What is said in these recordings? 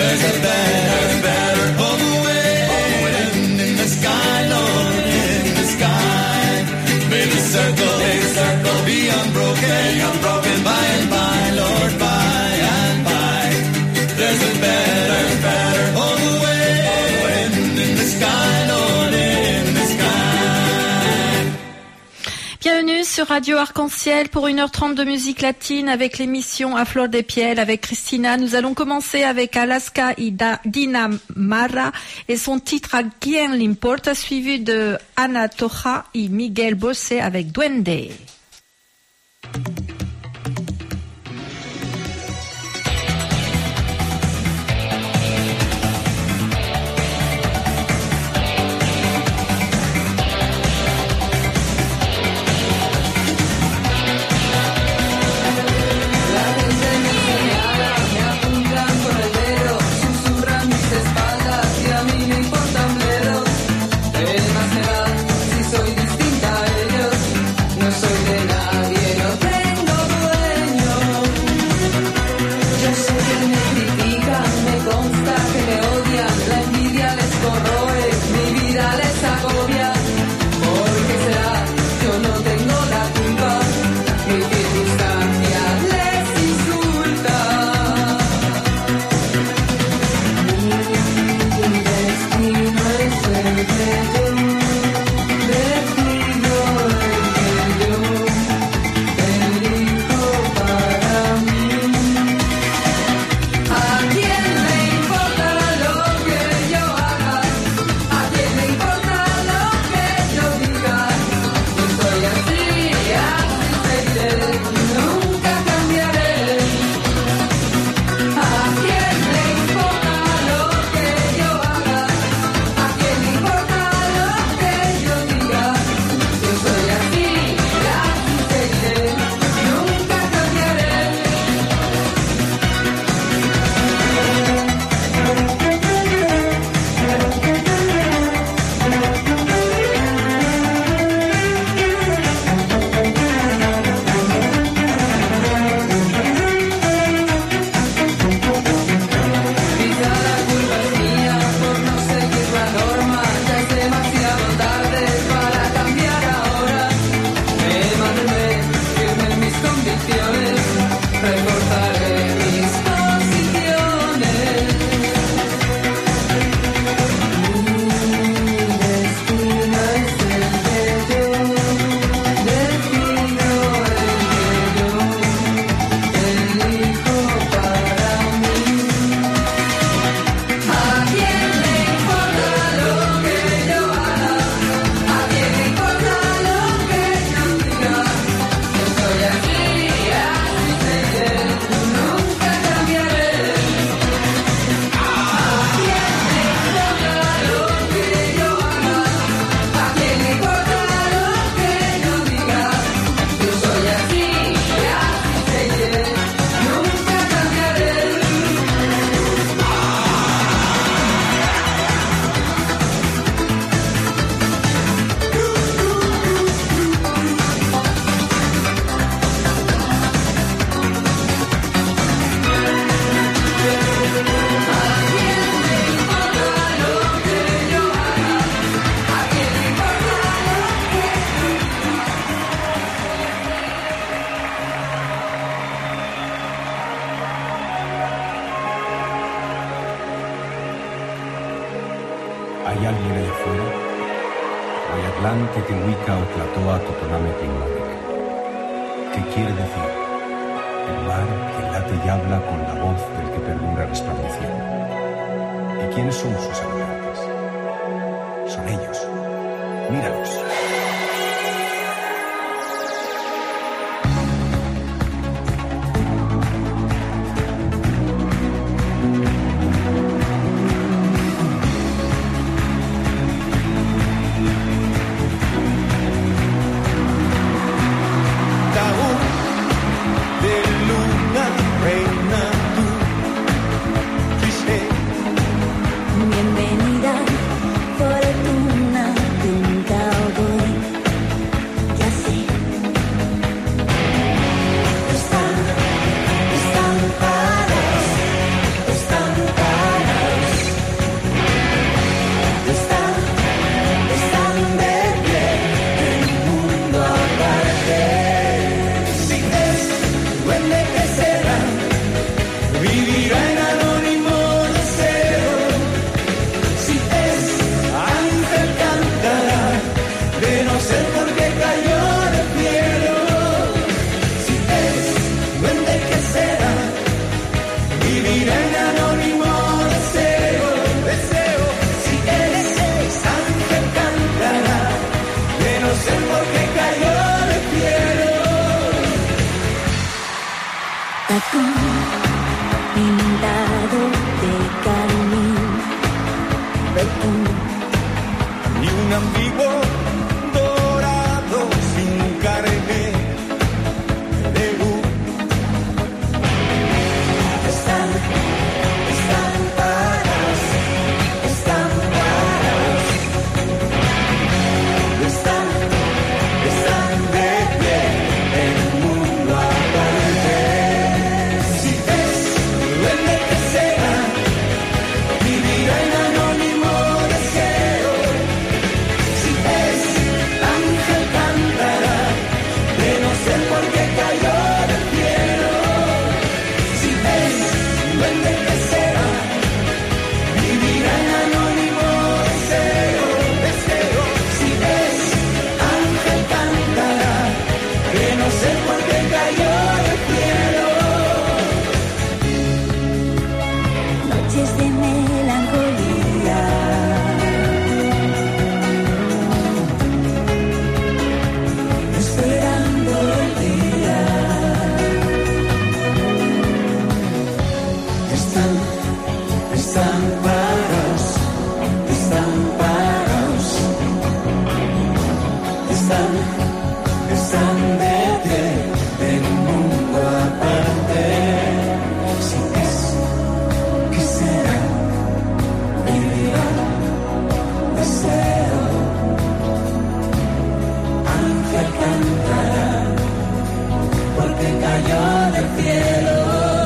Sur Radio Arc-en-Ciel pour 1h30 de musique latine avec l'émission A Flor de Piel avec Christina. Nous allons commencer avec Alaska y Dina Marra et son titre A Quien le importa, suivi de Ana Toja y Miguel Bosé avec Duende. ¿Hay alguien allá afuera? Oyatlán Tetehuica o Tlatoa Totoname Tecmátic. ¿Qué quiere decir? El mar que late y habla con la voz del que perdura resplandeciendo. ¿Y quiénes son sus habitantes? Son ellos. Míralos. Bienvenida, fortuna, tunca o noches de melancolía. Esperando el día. Están parados, están de pie en un mundo aparte. Si es que será, vivirá, deseo. Ángel cantará, porque cayó del cielo.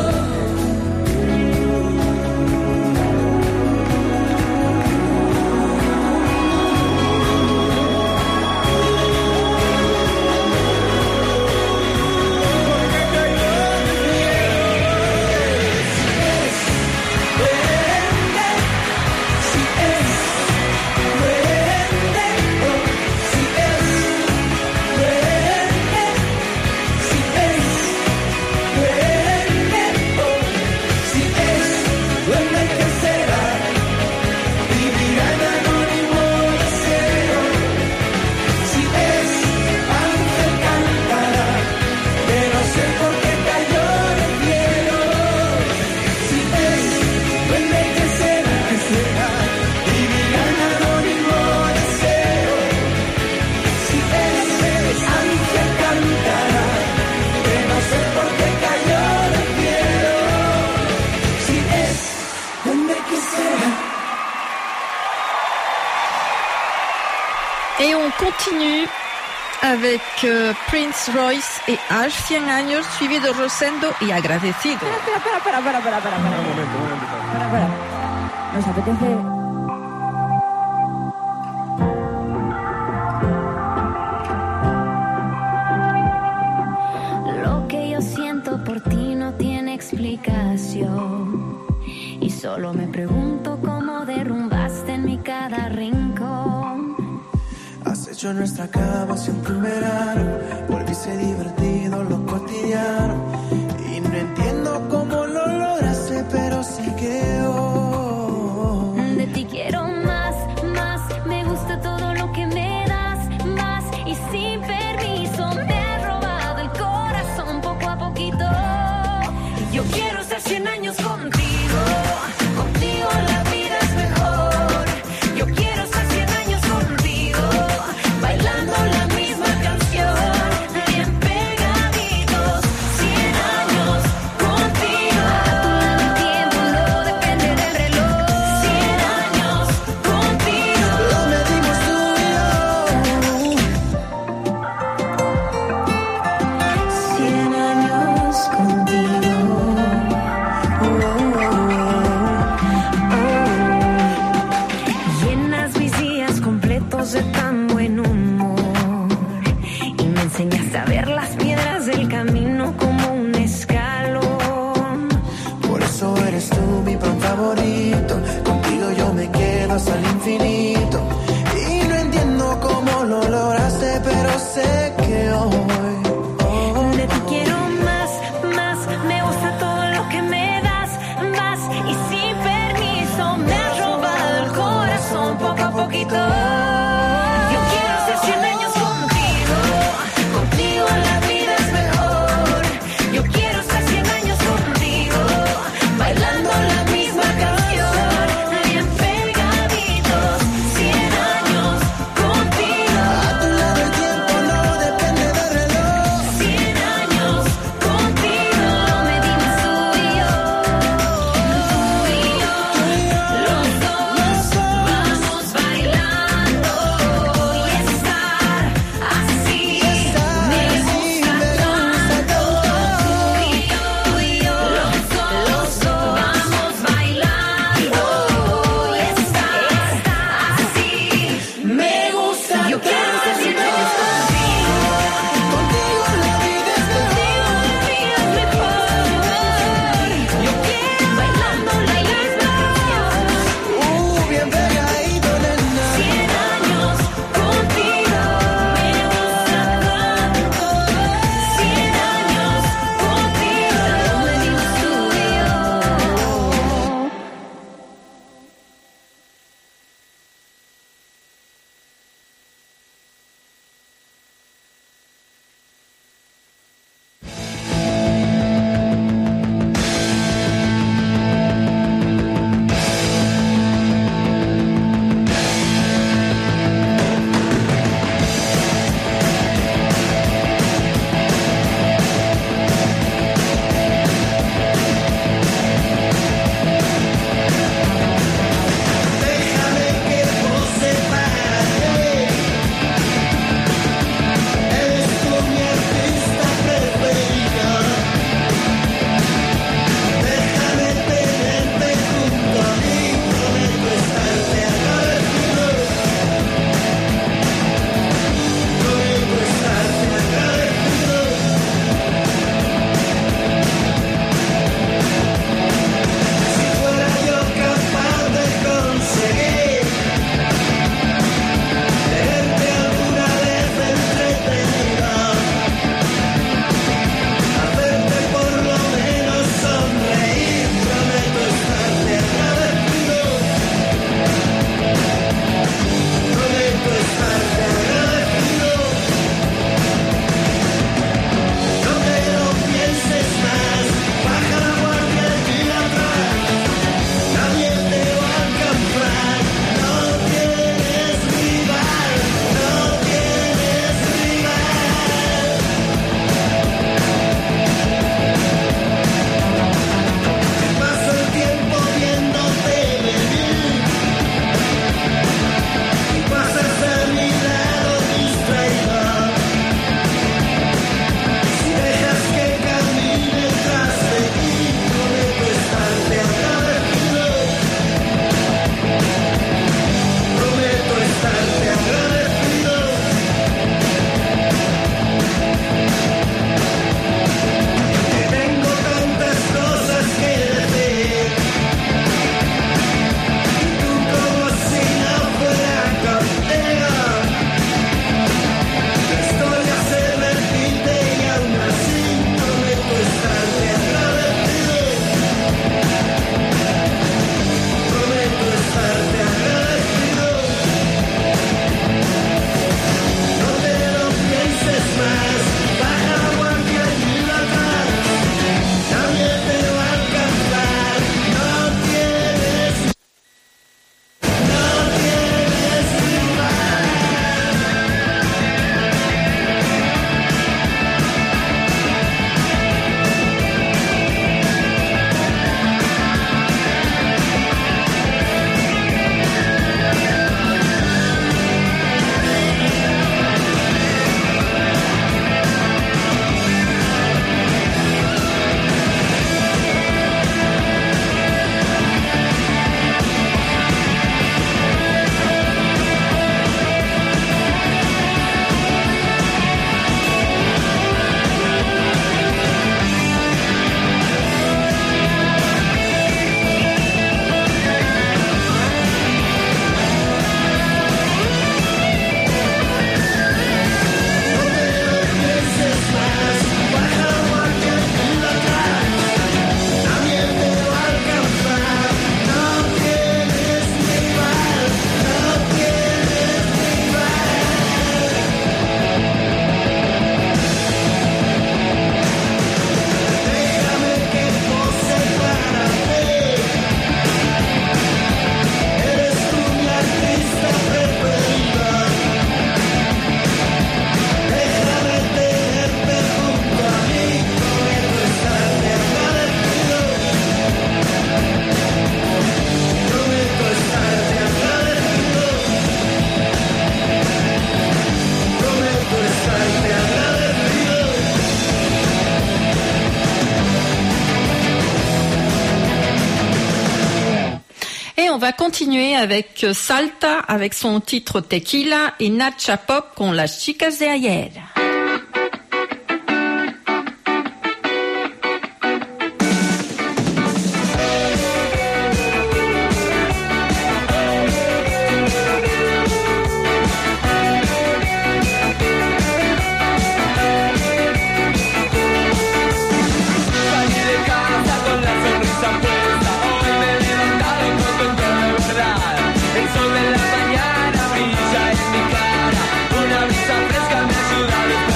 Et on continue avec Prince Royce et Ash, 100 años, suivi de Rosendo y Agradecido. Para. Nos apetece... Lo que yo siento por ti no tiene explicación. Y solo me pregunto cómo derrumbaste en mi cada rincón. Has hecho nuestra cama siempre un verano. Volviste divertido lo cotidiano. Y no entiendo cómo lo lograste, pero sé que hoy de ti quiero más. Me gusta todo lo que me das, más. Y sin permiso me has robado el corazón poco a poquito. Yo quiero estar 100 años contigo. Contigo la vida es mejor. Yo quiero estar 100 años contigo, bailando la misma canción, bien pegaditos. 100 años contigo. El tiempo no depende del reloj. 100 años contigo. lo medimos tú y yo. 100 años contigo. Llenas mis días completos de tan buen humor. Y me enseñaste a ver las piedras del camino como un escalón. Por eso eres tú mi pan favorito. Contigo yo me quedo hasta el infinito. Y no entiendo cómo lo lograste, pero sé que hoy De ti quiero más. Me gusta todo lo que me das, más. Y sin permiso me has robado el corazón poco a poquito. Yo quiero ser 100 años contigo. Contigo la vida es mejor. Yo quiero estar 100 años contigo, bailando la misma canción, bien pegadito. Et on va continuer avec Salta, avec son titre Tequila, et Nacha Pop con Las Chicas de Ayer. El sol de la mañana brilla en mi cara, una brisa fresca me ayuda a despertar.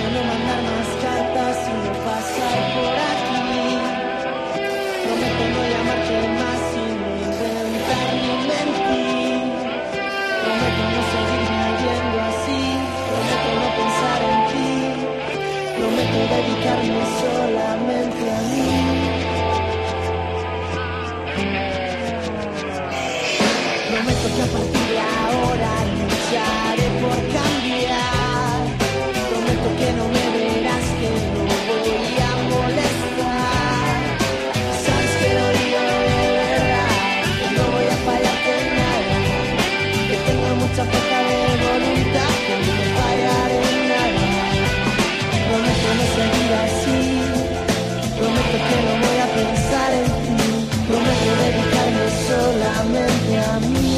no mandar más cartas y no pasar por aquí. Prometo no llamarte más sin inventar ni mentir. Prometo no seguir viviendo así. Prometo no pensar en ti. Prometo dedicarme solamente a mí. Prometo que a partir de ahora lucharé por cambiar. Prometo que no me verás, que no voy a molestar. Sabes que lo digo de verdad, que no voy a fallarte en nada. Que tengo mucha fuerza de voluntad, que no me fallaré en nada. Prometo no seguir así. Prometo que no voy a pensar en ti. Prometo dedicarme solamente a mí.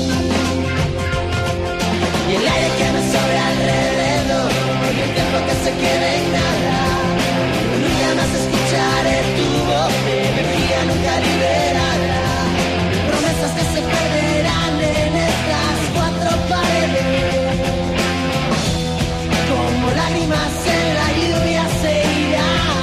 Y el aire que me sobra alrededor, y el tiempo que se quede en nada. Nunca más escucharé tu voz de energía nunca liberada. Promesas que se perderán en estas cuatro paredes. Como lágrimas en la lluvia se irán.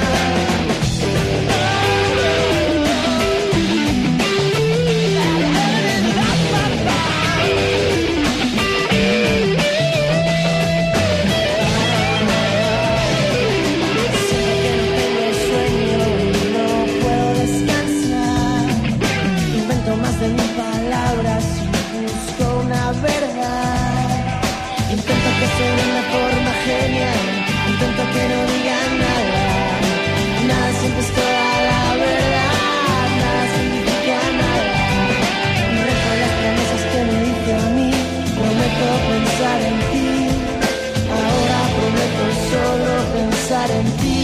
De mis palabras y busco una verdad. Intento que suene de forma genial. Intento que no digan nada. Nada siempre es toda la verdad. Nada significa nada. Rezo las promesas que me hice a mí. Prometo pensar en ti. Ahora prometo solo pensar en ti.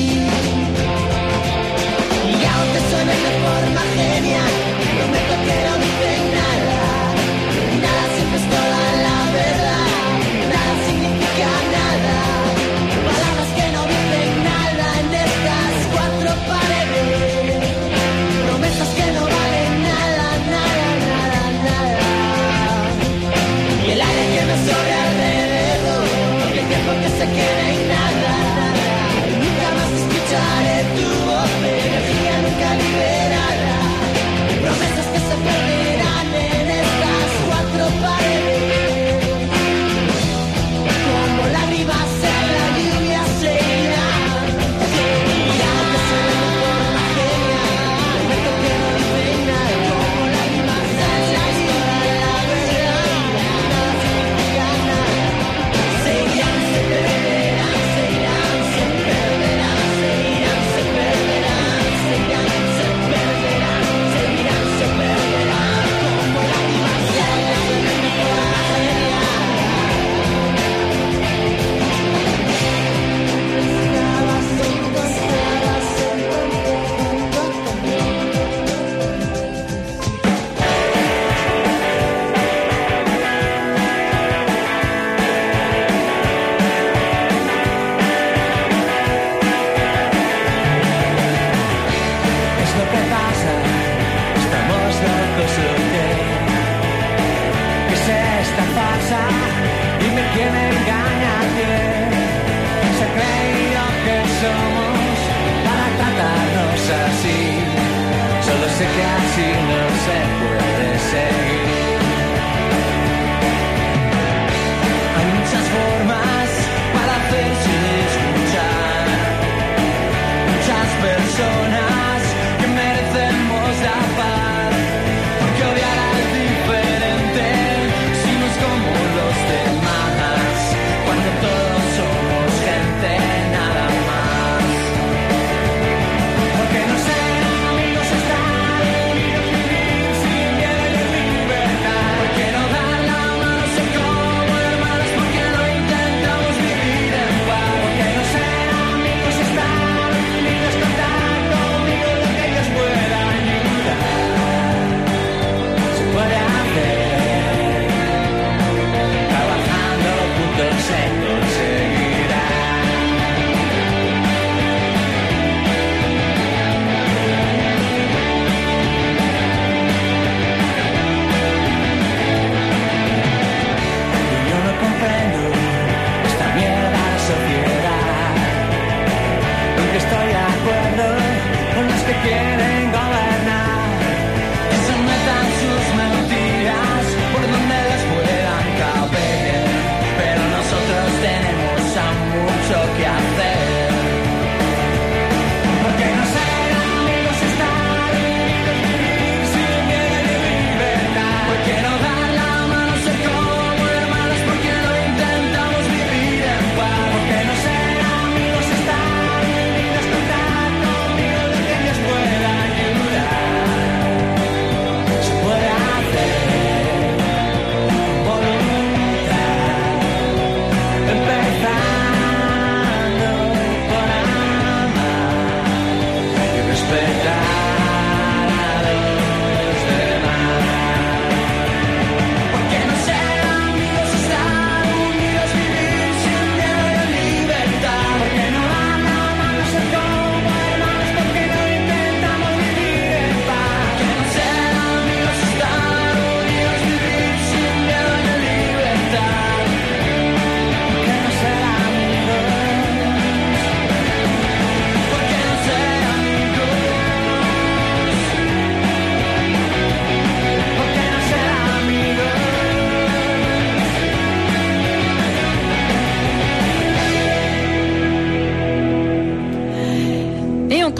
Y aunque suene de forma genial, prometo que no dicen nada. Nada siempre es toda la verdad. Nada significa nada. Palabras que no dicen nada en estas cuatro paredes.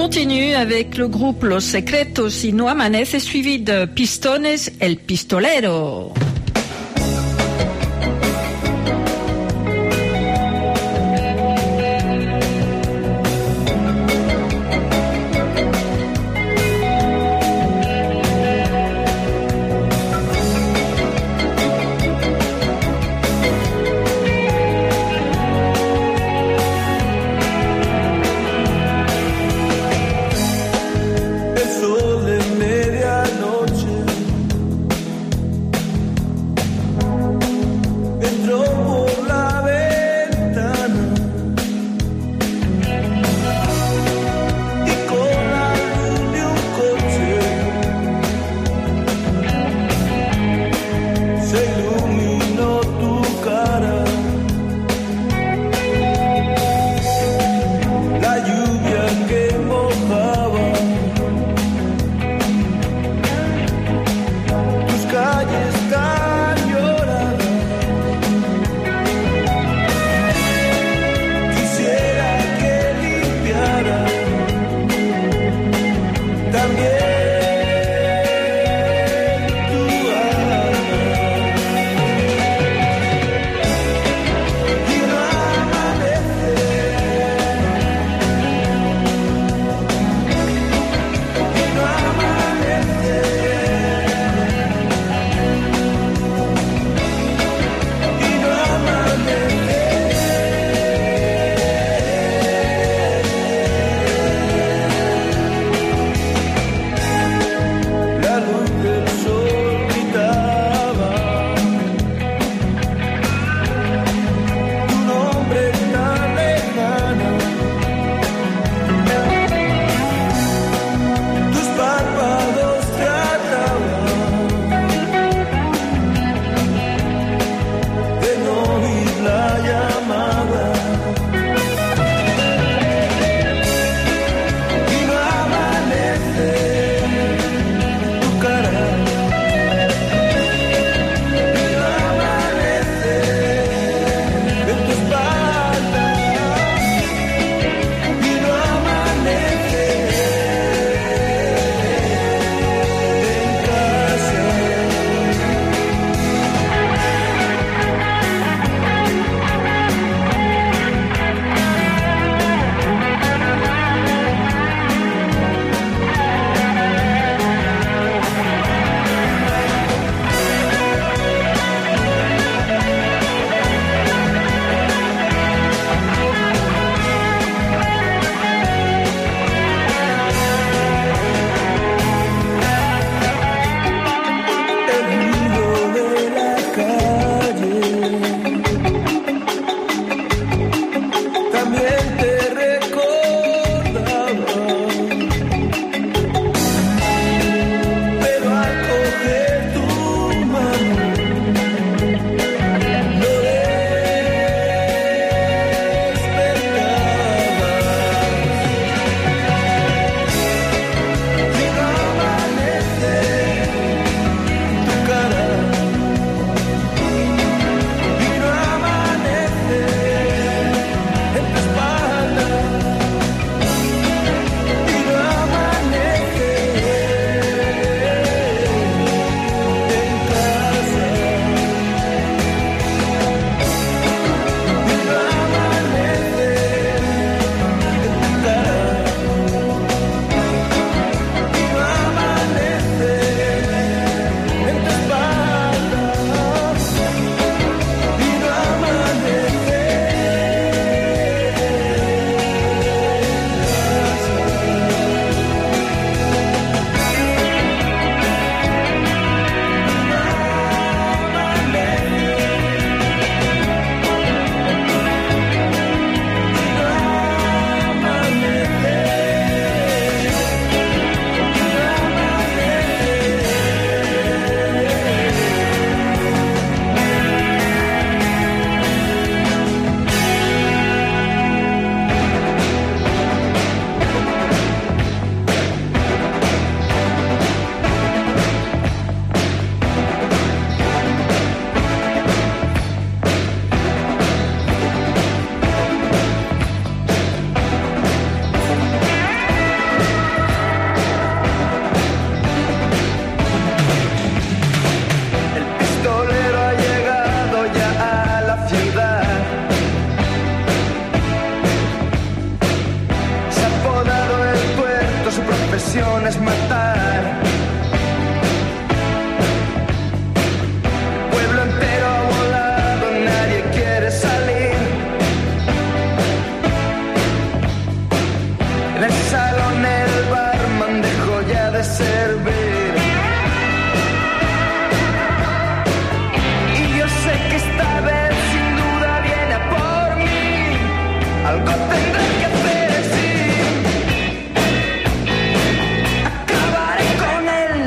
continue avec le groupe Los Secretos y No Amanece, suivi de Pistones, El Pistolero. ciudad. Se ha apodado el puerto, su profesión es matar. Pueblo entero ha volado, nadie quiere salir. En el salón el barman dejó ya de servir. Y yo sé que esta vez sin duda viene a por mí. Algo tendré que hacer, sí. Acabaré con él.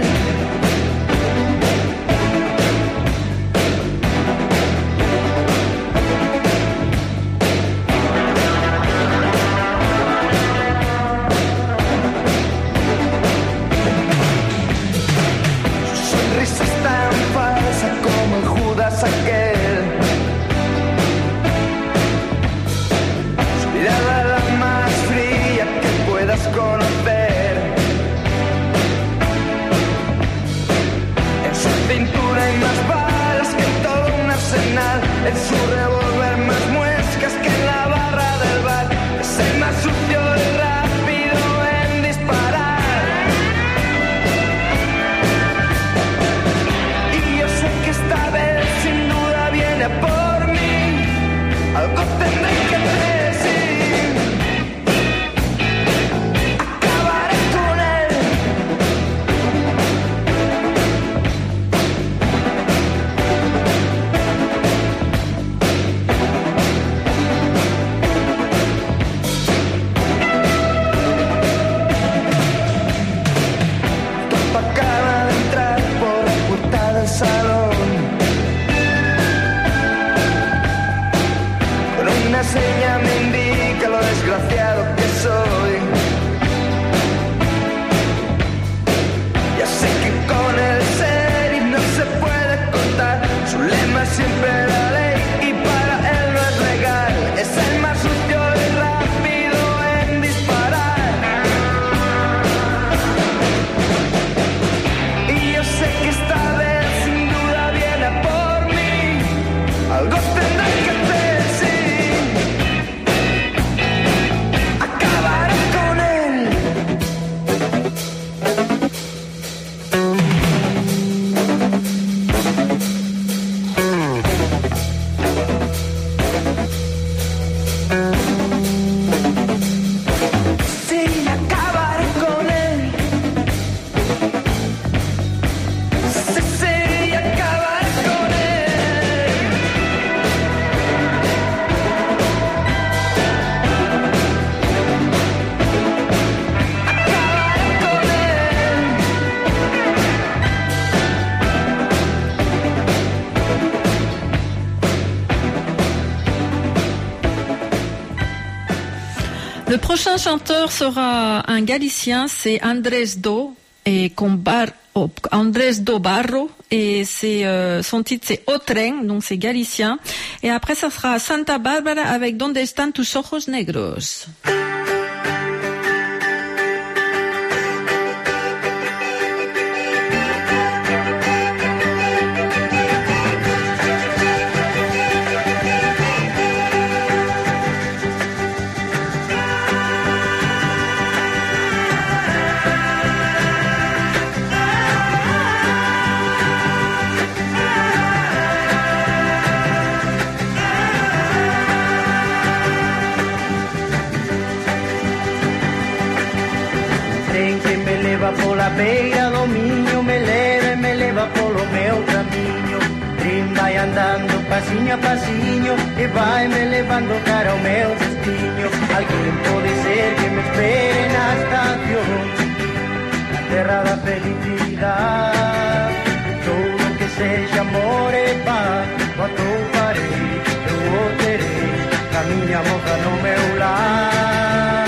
Su sonrisa es tan falsa como el Judas aquel. Su mirada la más fría que puedas conocer. En su cintura hay más balas que en todo un arsenal. En su revólver más muescas que en la barra del bar. Es el más sucio y rápido en disparar. Y yo sé que esta vez sin duda viene a por mí. Algo tendré que hacer, sí. Acabaré con él. Topa acaba de entrar por la puerta del salón. Con una seña me indica lo desgraciado que soy. Ya sé que con el ser y no se puede contar. Su lema es siempre la ley y para él no es legal. Es el más sucio y rápido en disparar. Y yo sé que esta vez sin duda viene a por mí. Algo tendré que hacer, sí. Acabaré con él. Sí, acabaré con él. Sí, sí, acabaré con él. Acabaré con él. Le prochain chanteur sera un Galicien, c'est Andrés Do Barro, et c'est son titre c'est Otren, donc c'est galicien. Et après ça sera Santa Bárbara avec Donde están tus ojos negros. Tren que me leva pola beira do Miño, me leva polo meu camiño. Tren vai andando pasiño a pasiño e vai me levando cara ao meu destino. Alguén pode ser que me espere na estación, na terra da felicidade. Todo que sexa amor e paz, o atoparei, eu o terei, a miña moza no meu lar.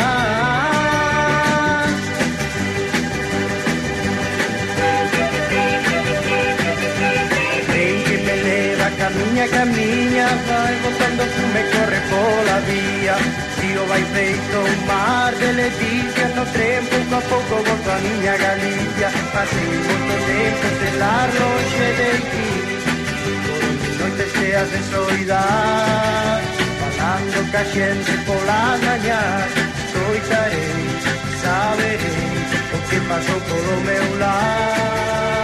Camiña, vai botando fume, corre pola vía. Río vai feito un mar de leticia. No tren pouco a pouco volto a miña Galicia. Pasei moito tempo estelar longe de ti. Por noites cheas de soidade, falando ca xente polas mañás, escoitarei, saberei o que pasou polo meu lar.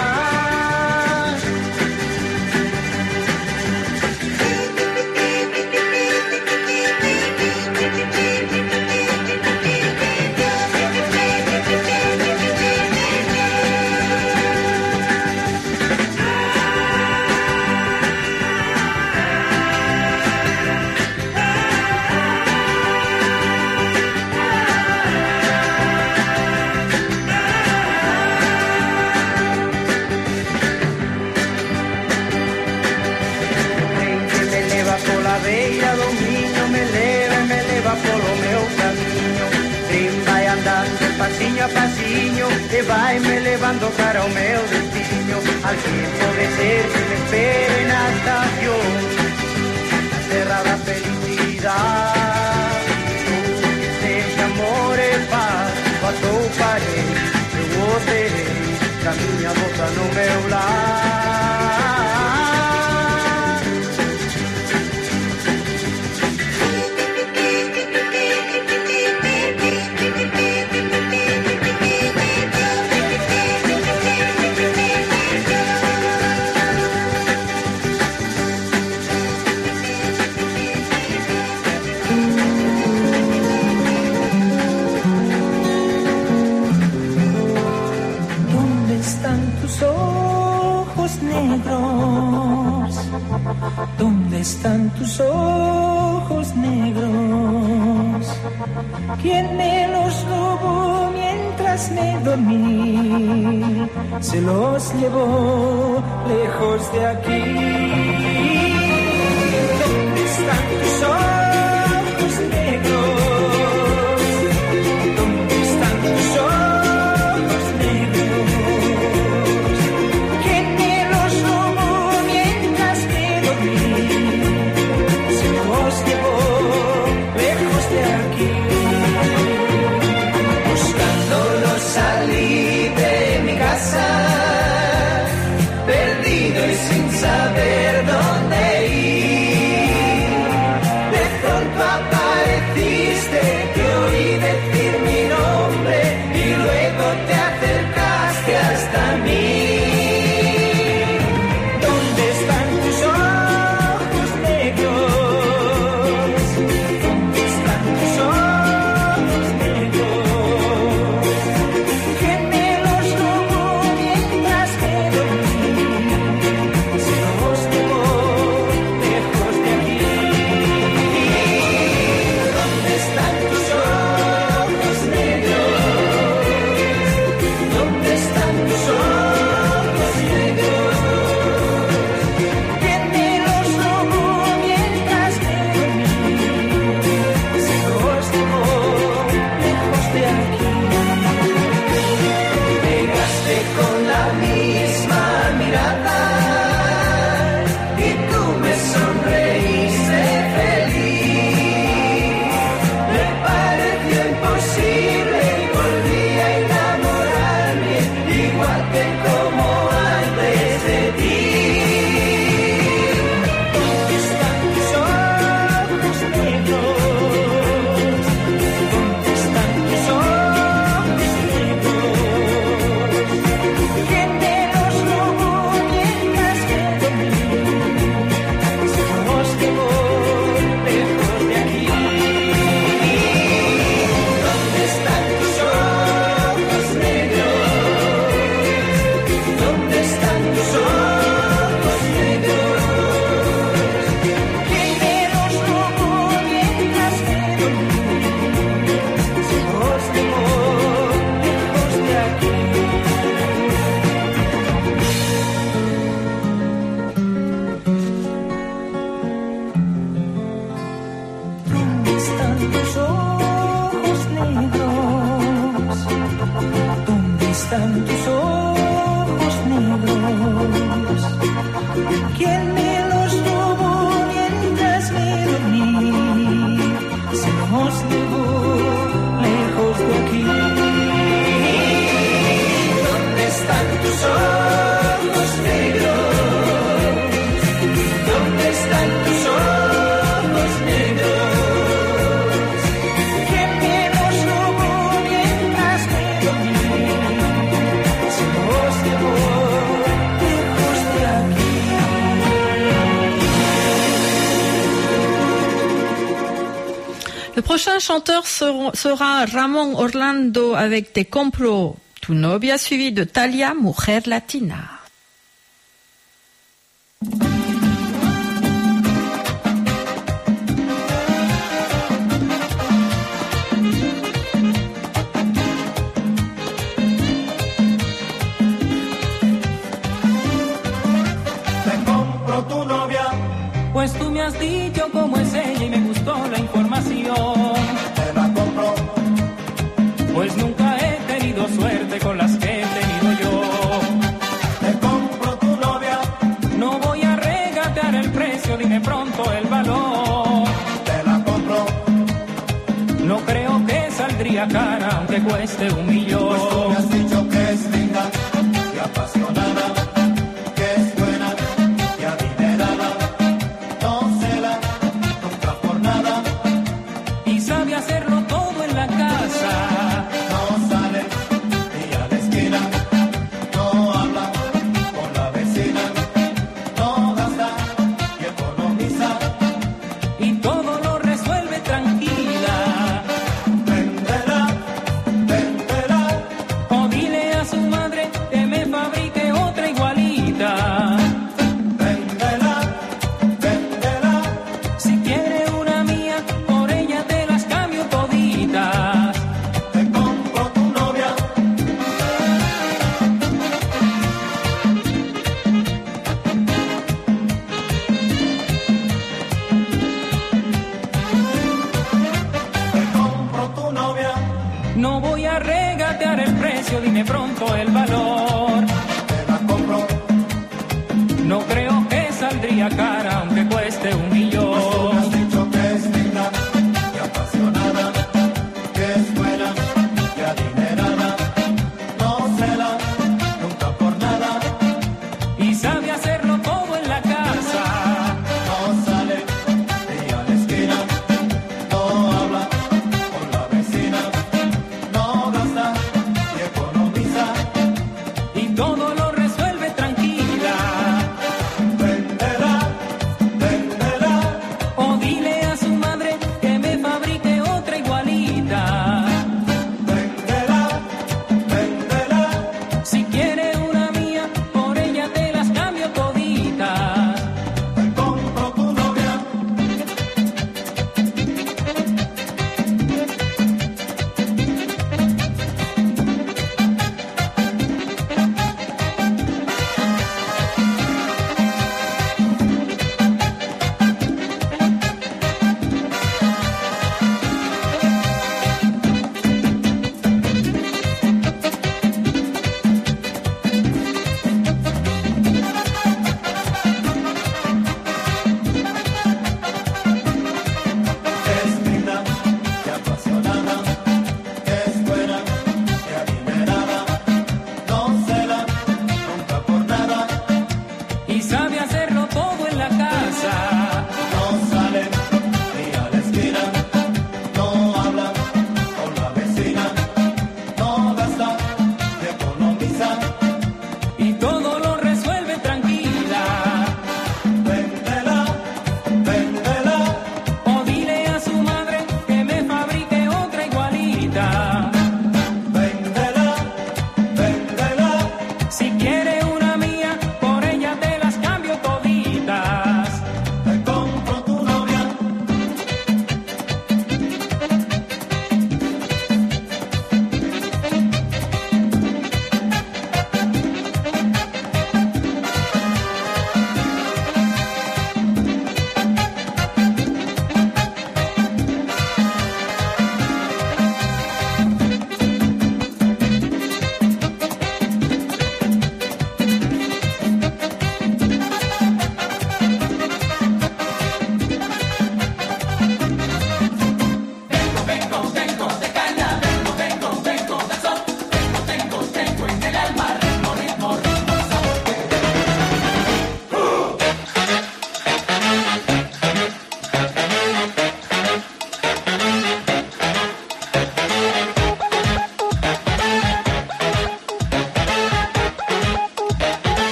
Beira do Miño me leva polo meu camiño. Tren vai andando pasiño a pasiño e vai me levando cara ao meu destino. Alguén pode ser que me espere na estación, na terra da felicidade. Que sexa amor e paz, patou parei, eu o terei, que a miña boca no meu lar. ¿Dónde están tus ojos negros? ¿Quién me los robó mientras me dormí? Se los llevó lejos de aquí. ¿Dónde están tus ojos negros? ¿Dónde están tus ojos negros? Salí de mi casa, perdido y sin saber dónde ir. De pronto apareciste, te oí decir mi nombre y luego te acercaste hasta mí. ¿Dónde están tus ojos negros? ¿Dónde están tus ojos negros? Le prochain chanteur sera Ramón Orlando avec Te compro tu novia, suivi de Thalia, Mujer Latina. Pues tú me has dicho cómo es ella y me gustó la información. Te la compro. Pues nunca he tenido suerte con las que he tenido yo. Te compro tu novia. No voy a regatear el precio, dime pronto el valor. Te la compro. No creo que saldría cara aunque cueste 1 millón. Pues tú me has dicho que es linda y apasionada. Hacerlo todo en la casa. No sale ni a la esquina, no habla con la vecina, no gasta y economiza, y todo lo resuelve tranquila. Véndela, véndela, o dile a su madre que me fabrique otra igualita. Véndela, véndela, si quiere una mía, por ella te las cambio toditas. te compro tu novia. Te compro tu novia. No voy a regatear el precio, dime pronto el valor. Te la compro. No creo que saldría cara aunque cueste 1 millón. Pues tú me has dicho que es linda y apasionada, que es buena y adinerada, no cela nunca por nada, y sabe hacerlo todo en la casa. no sale ni a la esquina, no habla con la vecina, no gasta y economiza, y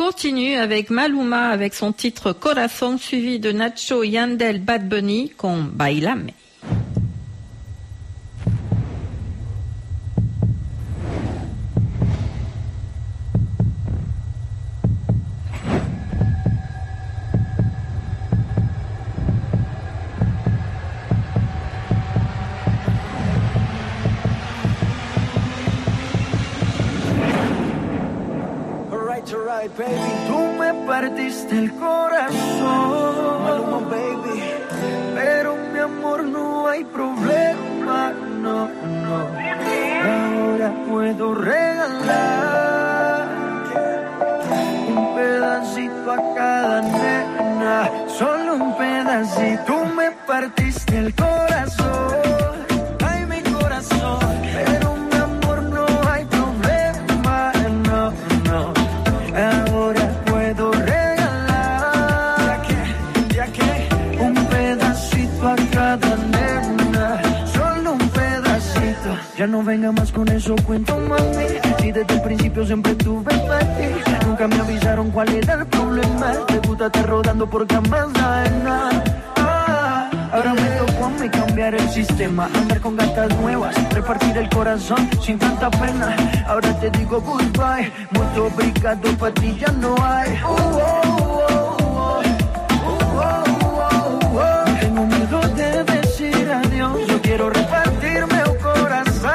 continue avec Maluma avec son titre Corazón, suivi de Nacho, Yandel, Bad Bunny con Bailame. Alright, baby, tú me partiste el corazón, Maluma, baby, pero mi amor no hay problema, no, no. Ahora puedo regalar un pedacito a cada nena, solo un pedacito. Tú me partiste el corazón, ay mi corazón, pero mi amor no hay problema, no, no. Ahora puedo regalar un pedacito a cada nena, solo un pedacito. Ya no venga más con eso, cuento, mami. Si desde el principio siempre tuve para ti, nunca me avisaron cuál era el problema. Te gusta estar rodando por camas ajenas. Ahora me tocó a mí cambiar el sistema, andar con gatas nuevas, repartir el corazón sin tanta pena. Ahora te digo goodbye, mucho obrigado, pa' ti ya no hay. No tengo miedo de decir adiós, yo quiero repartirme el corazón.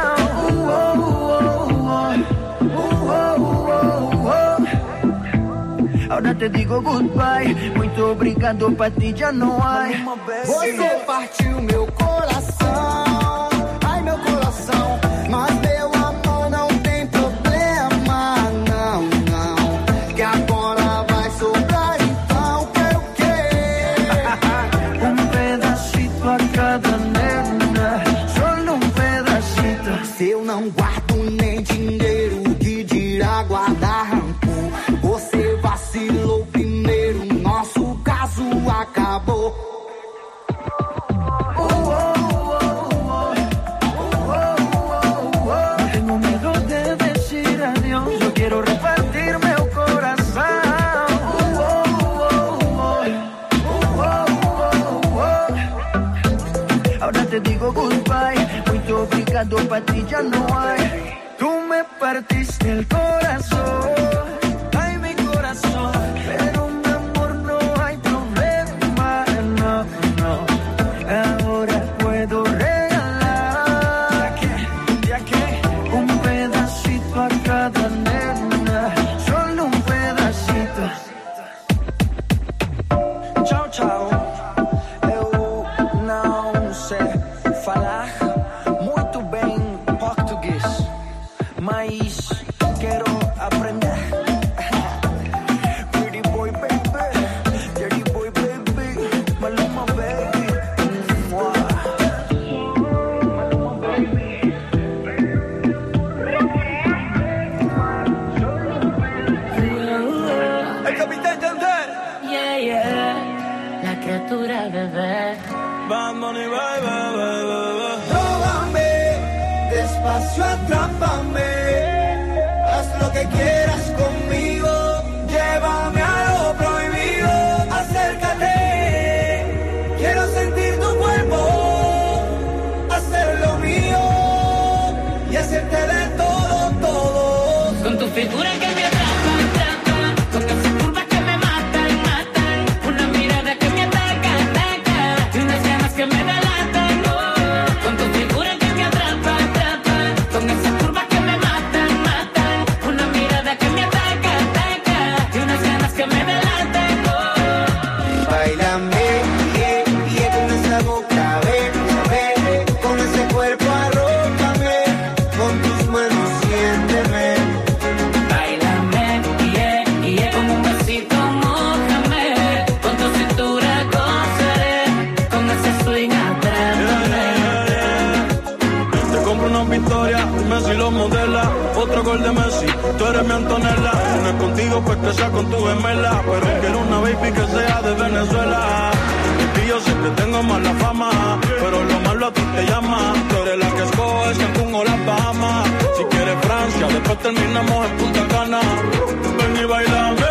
Ahora te digo goodbye, muito obrigado, pra ti já não há. Você partiu meu coração, ai meu coração, mas meu amor não tem problema, não, não, que agora vai sobrar, então quero o quê? Pedacito a cada nena, solo pedacito. Se eu não guardo nem dinheiro, que dirá guardar rancor? Você vacilou primeiro, nosso caso acabou. No tengo miedo de decir adiós, yo quiero repartirme el corazón. Ahora te digo goodbye, muy obrigado, pa' ti ya no hay. Tú me partiste el corazón, pero mi amor no hay problema, no, no. Ahora puedo regalar un pedacito a cada nena, solo un pedacito. Tchau, tchau. Eu não sei falar muito bem português, mas quero aprender. Róbame, despacio atrápame, haz lo que quieras conmigo, llévame a lo prohibido, acércate, quiero sentir tu cuerpo, hacer lo mío y hacerte de todo, todo. Con tu figura que me atrapa, atrapa, con esas curvas que me matan, matan, una mirada que me ataca, ataca, y unas ganas que me delatan. Con tu figura que me atrapa, atrapa, con esas curvas que me matan, matan, una mirada que me ataca, ataca, y unas ganas que me delatan. Báilame, con esa boca, ven, con ese cuerpo arrópame, con tus manos siénteme. Báilame, con un besito mójame, con tu cintura gozaré, con ese swing atrápame. Te compro una victoria, Messi lo modela, otro gol de Messi, tú eres mi Antonella. No es contigo, pues que sea con tu gemela, pero quiero una baby que sea de Venezuela. Y yo sé que tengo mala fama, pero lo malo a ti te llama. Tú eres la que escoges Cancún o las Bahamas. Si quieres Francia, después terminamos en Punta Cana. Ven y bailame.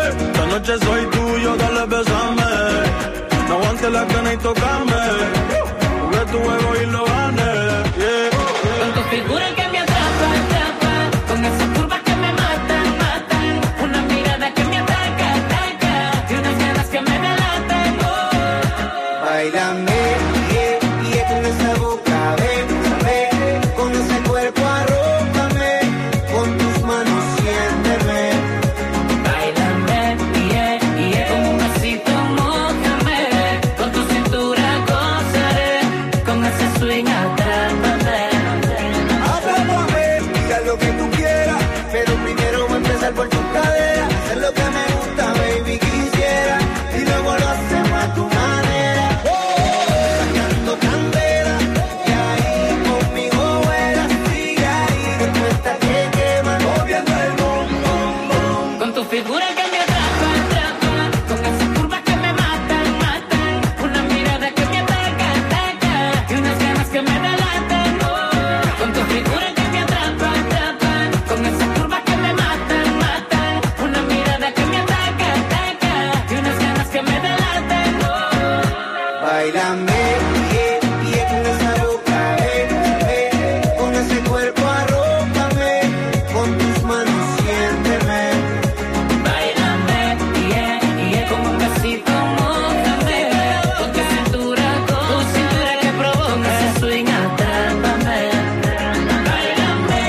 Esta noche soy tuyo, dale besame. No aguante la cana y tocame. Jugué tu juego y lo gané. Yeah. Con tu figura que me atrapa, atrapa. Con esas curvas que me matan, matan. Una mirada que me ataca, ataca. Y unas ganas que me delatan. Oh. Báilame, con esa boca, bésame. Con ese cuerpo arrópame. Con tus manos siénteme. Báilame, con un besito mójame. Con tu cintura gozaré. Con ese swing atrápame. Atrápame, diga lo que tú quieras. Pero primero voy a empezar por tu cadera. Hacer lo que me gusta, baby, quisiera. Y luego lo hacemos a tu manera. Sacando candela. Y ahí conmigo vuela. Sigue ahí, respuesta que quema. Moviendo el bom, bom, bom. Con tu figura que me atrapa, atrapa. Con esas curvas que me matan, matan. Una mirada que me ataca, ataca. Y unas ganas que me delatan. Oh. Con tu figura que me atrapa, atrapa. Con esas curvas que me matan, matan. Una mirada que me ataca, ataca. Y unas ganas que me delatan. Oh. Báilame, con esa boca, con ese cuerpo arrópame, con tus manos siénteme. Báilame, con un besito mójame. Con tu cintura que provoca ese swing, atrápame. Báilame,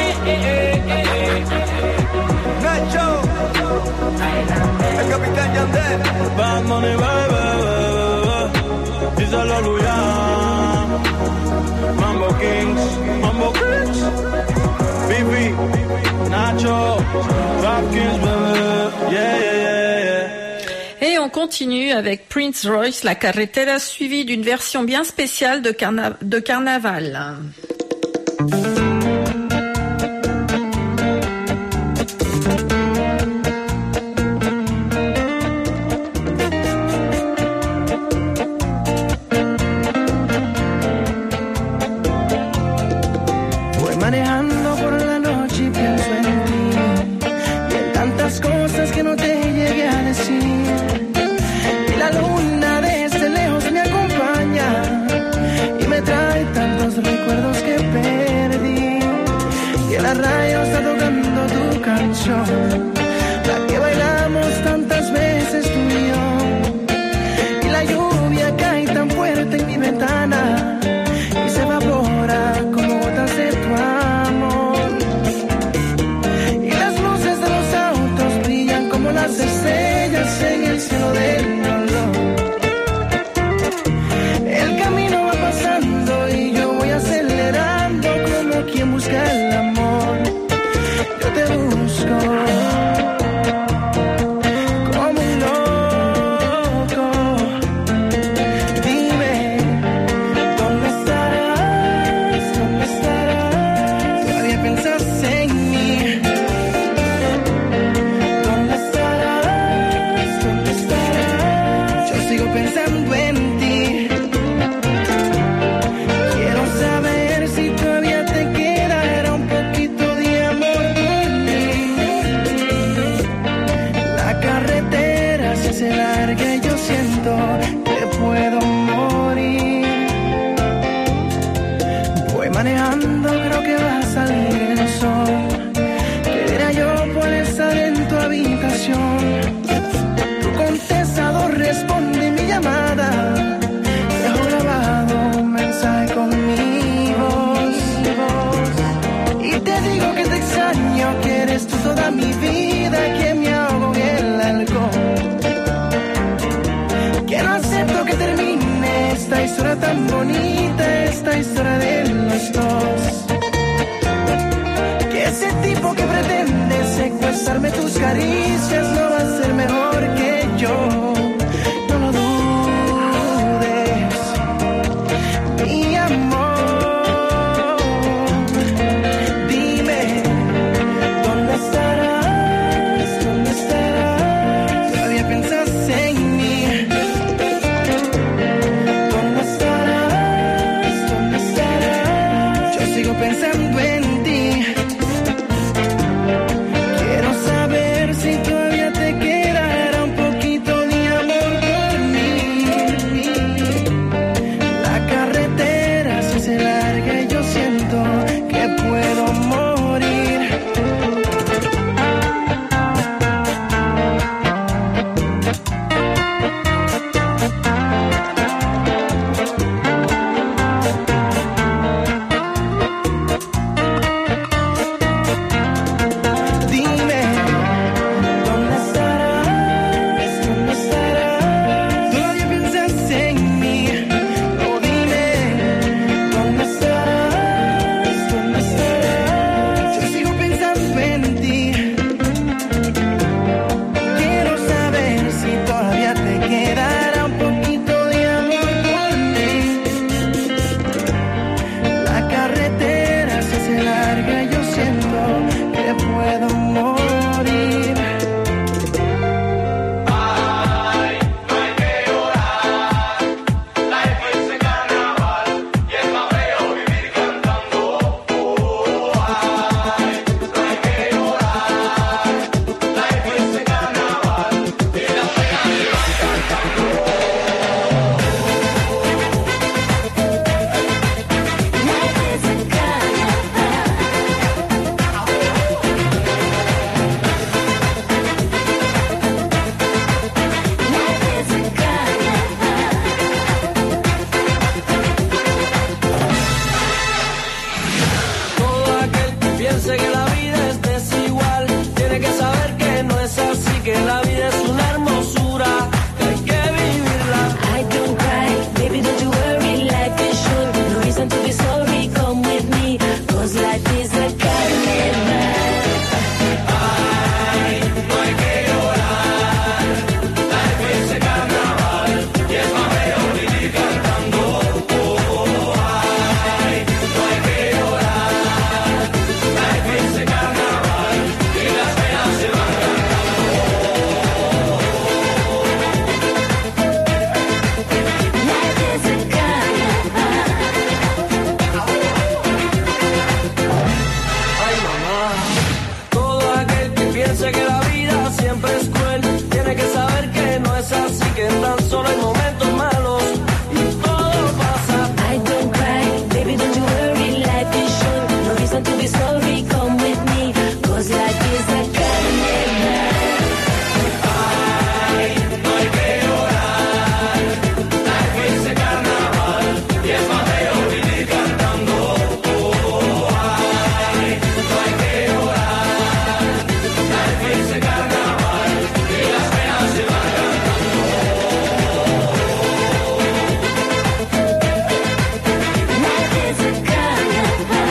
Nacho, el capitán Yandel. Bad Money, baby. Díselo a Luyan. Mambo Kings, Bibi, Nacho, Rap Kings, baby. Yeah. Et on continue avec Prince Royce, La Carretera, suivie d'une version bien spéciale de Carnaval. Voy manejando por la noche y pienso en ti y en tantas cosas que no te llegué a decir. Y la luna desde lejos me acompaña y me trae tantos recuerdos que perdí. Y en la radio está tocando tu canción, la que bailamos tantas veces tú y yo. Y la lluvia cae tan fuerte en mi ventana y se evapora como gotas de tu amor. Y las luces de los autos brillan como las estrellas en el cielo del dolor. El camino va pasando y yo voy acelerando como quien busca el amor. Yo te busco como un loco. Dime, ¿dónde estarás? ¿Dónde estarás? Todavía piensas en mí. ¿Dónde estarás? ¿Dónde estarás? Yo sigo pensando en ti. Quiero saber si todavía te quedará un poquito de amor por mí. La carretera se hace larga y yo siento que puedo morir. Voy manejando, creo que va a salir el sol. ¿Qué diré yo por estar en tu habitación? Tu contestador responde mi llamada. Dejo grabado un mensaje con mi voz. Y te digo que te extraño, que eres tú toda mi vida, que me ahogo en el alcohol. Que no acepto que termine esta historia tan bonita, esta historia de los dos. Que ese tipo que pretende secuestrarme tus caricias no va a ser mejor que yo. No lo dudes, mi amor. Dime, ¿dónde estarás? ¿Dónde estarás? Todavía piensas en mí. ¿Dónde estarás? ¿Dónde estarás? Yo sigo pensando en ti. Quiero saber si todavía te quedará piense que la vida es desigual tiene que saber que no es así, que la vida es una hermosura que hay que vivirla. I don't cry, baby, don't you worry, life is short, no reason to be sorry, come with me, cause life is a carnival. Ay, no hay que llorar, life is a carnaval, y es más bello vivir cantando. Oh, ay, no hay que llorar, life is a carnaval, y las penas se van Ay, mamá, todo aquel que piense que la vida siempre es cruel tiene que saber que no es así, que tan solo hay momentos malos y todo pasa. I don't cry, baby, don't you worry, life is short, no reason to be sorry, come with me, cause life is a carnival. Ay, no hay que llorar, life is a carnaval, y es más bello vivir cantando. Oh, ay, no hay que llorar, life is a carnaval, y las penas se van cantando. Life is a carnival.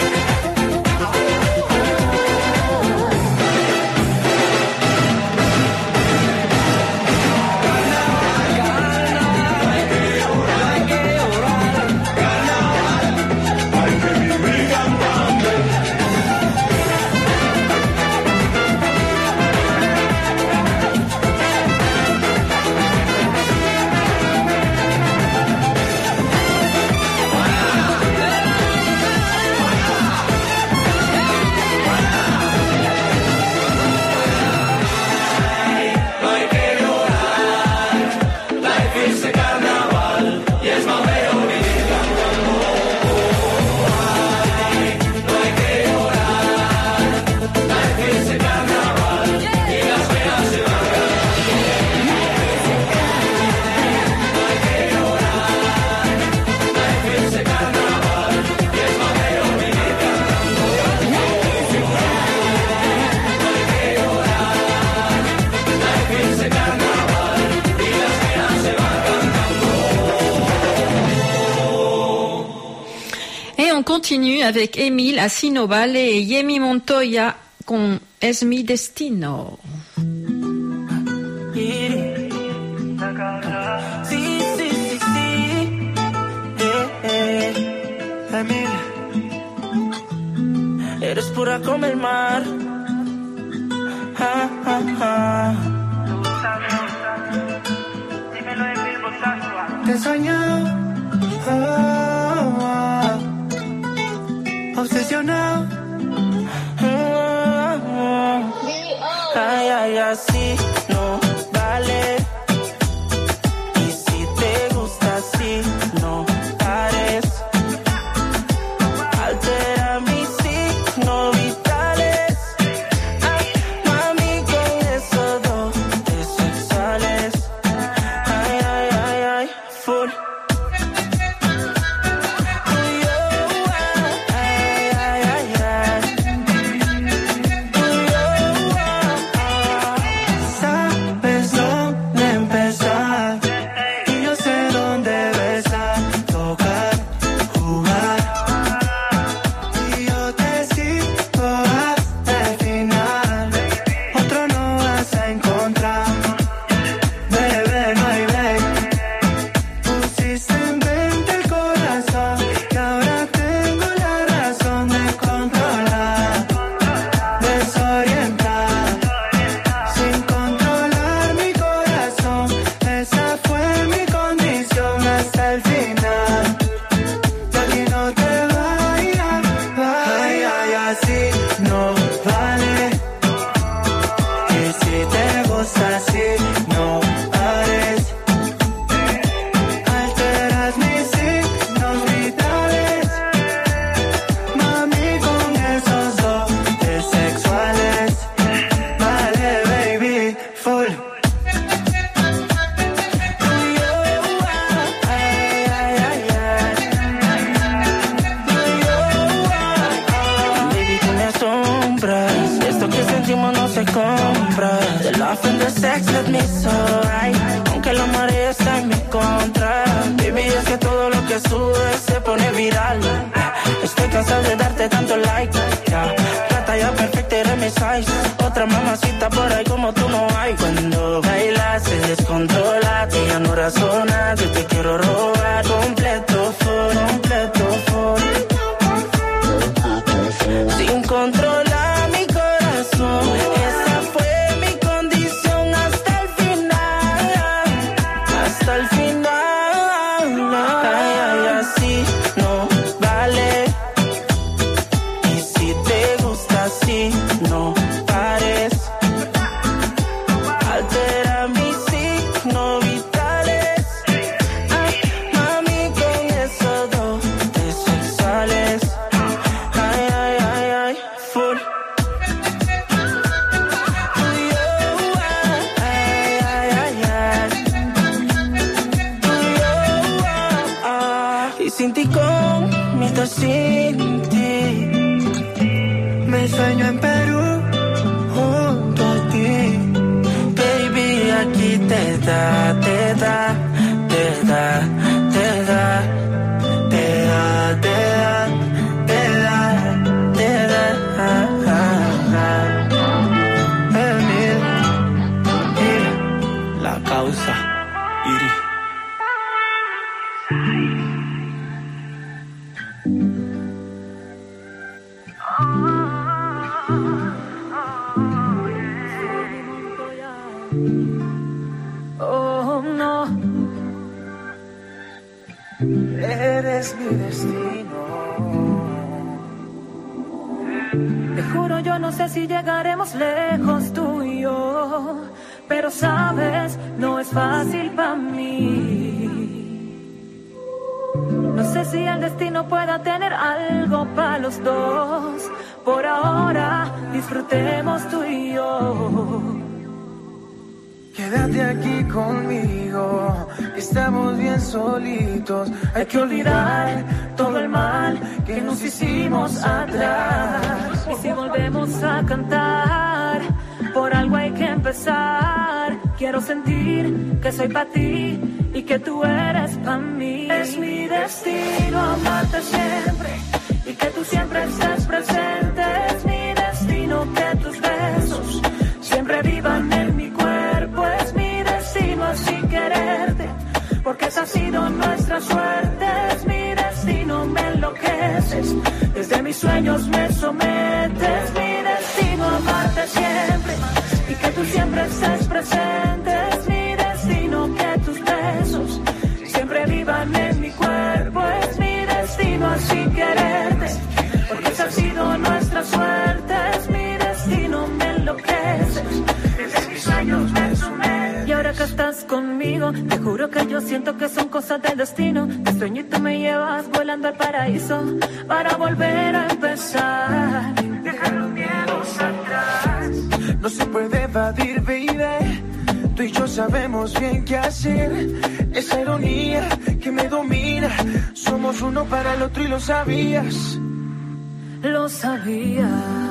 No hay que llorar, life is a carnaval, y es más bello vivir cantando. Ay, no hay que llorar, life is a carnaval, y las penas se van cantando. No hay que llorar, life is a carnaval, y es más bello vivir cantando. No hay que llorar, life is a carnaval, y las penas se van cantando. Et on continue avec Émile Assino Vale et Yemi Montoya con Es mi destino. Sí, sí, sí, sí. Emil, eres pura como el mar. Te he soñado, obsesionado. Ay, ay, así no vale. Y si te gusta así, no pares. Altera mis signos vitales. Ay, mami, con eso ¿dónde sales? Ay, ay, ay, ay, full. Off in the sex with me so right. Aunque la marea está en mi contra. Baby, es que todo lo que sube se pone viral. Estoy cansado de darte tanto like. Yeah. La talla perfecta era mi size. Otra mamacita por ahí como tú no hay. Cuando bailas se descontrola. Tú ya no razonas. Yo te quiero robar. Completo full, completo full. Sin controlar mi corazón. Esa fue mi condición hasta el final. Hasta el final. Ay, ay, así no vale. Y si te gusta así, no pares. Altera mis signos vitales. Ay, mami, con esos dotes sexuales. Ay, ay, ay, ay, full. Y sin ti conmigo sin ti. Me sueño en Perú junto a ti. Baby, aquí te da, te da, te da, te da, te da, te da, te da, te da. La causa, Iri. Oh, no. Eres mi destino. Te juro, yo no sé si llegaremos lejos tú y yo. Pero sabes, no es fácil para mí. No sé si el destino pueda tener algo para los dos. Por ahora, disfrutemos tú y yo. Quédate aquí conmigo, estamos bien solitos. Hay que olvidar todo el mal que nos hicimos atrás. Y si volvemos a cantar, por algo hay que empezar. Quiero sentir que soy para ti y que tú eres para mí. Es mi destino amarte siempre y que tú siempre estés presente. Es mi destino que tus besos siempre vivan en mi cuerpo. Es mi destino así quererte, porque esa ha sido nuestra suerte. Es mi destino, me enloqueces, desde mis sueños me sometes. Mi destino amarte siempre y que tú siempre estés presente. Es mi destino que tus besos siempre vivan en mi cuerpo. Es mi destino así quererte, porque esa ha sido nuestra suerte. Es mi destino, me enloqueces, desde mis sueños me sumerges. Y ahora que estás conmigo, te juro que yo siento que son cosas del destino. Te sueño y tú me llevas volando al paraíso para volver a empezar. Dejar los miedos atrás. No se puede evadir, baby. Tú y yo sabemos bien qué hacer. Esa ironía que me domina. Somos uno para el otro y lo sabías. Lo sabía.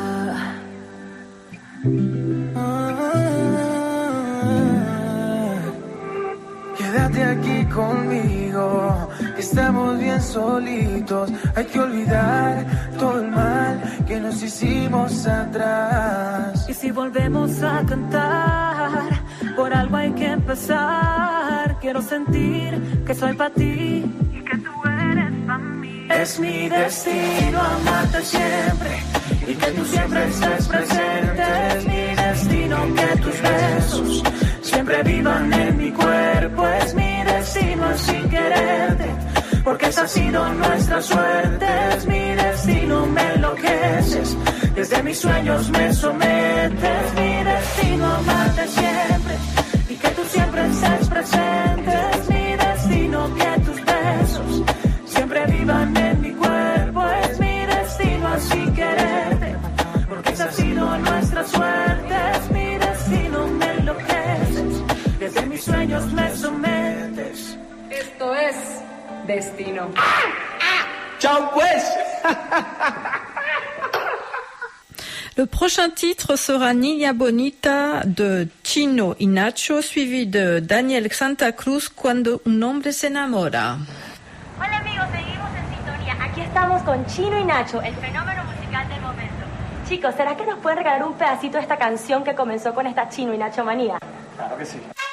Quédate aquí conmigo, estamos bien solitos. Hay que olvidar todo el mal que nos hicimos atrás. Y si volvemos a cantar, por algo hay que empezar. Quiero sentir que soy para ti y que tú eres para mí. Es mi destino amarte siempre y que tú siempre estés presente. Es mi destino que tus besos siempre vivan en mi cuerpo. Es mi destino así quererte, porque esa ha sido nuestra suerte. Es mi destino, me enloqueces, desde mis sueños me sometes. Es mi destino amarte siempre y que tú siempre estés presente. Es mi destino que tus besos siempre vivan en mi cuerpo. Es mi destino así quererte, porque esa ha sido nuestra suerte. Es mi destino, me enloqueces, desde mis sueños me sometes. Esto es Destino. ¡Chao pues! Le prochain titre sera Niña Bonita de Chino y Nacho, suivi de Daniel Santa Cruz, Cuando un hombre se enamora. Hola amigos, seguimos en sintonía. Aquí estamos con Chino y Nacho, el fenómeno musical del momento. Chicos, ¿será que nos pueden regalar un pedacito de esta canción que comenzó con esta Chino y Nacho manía? Claro que sí.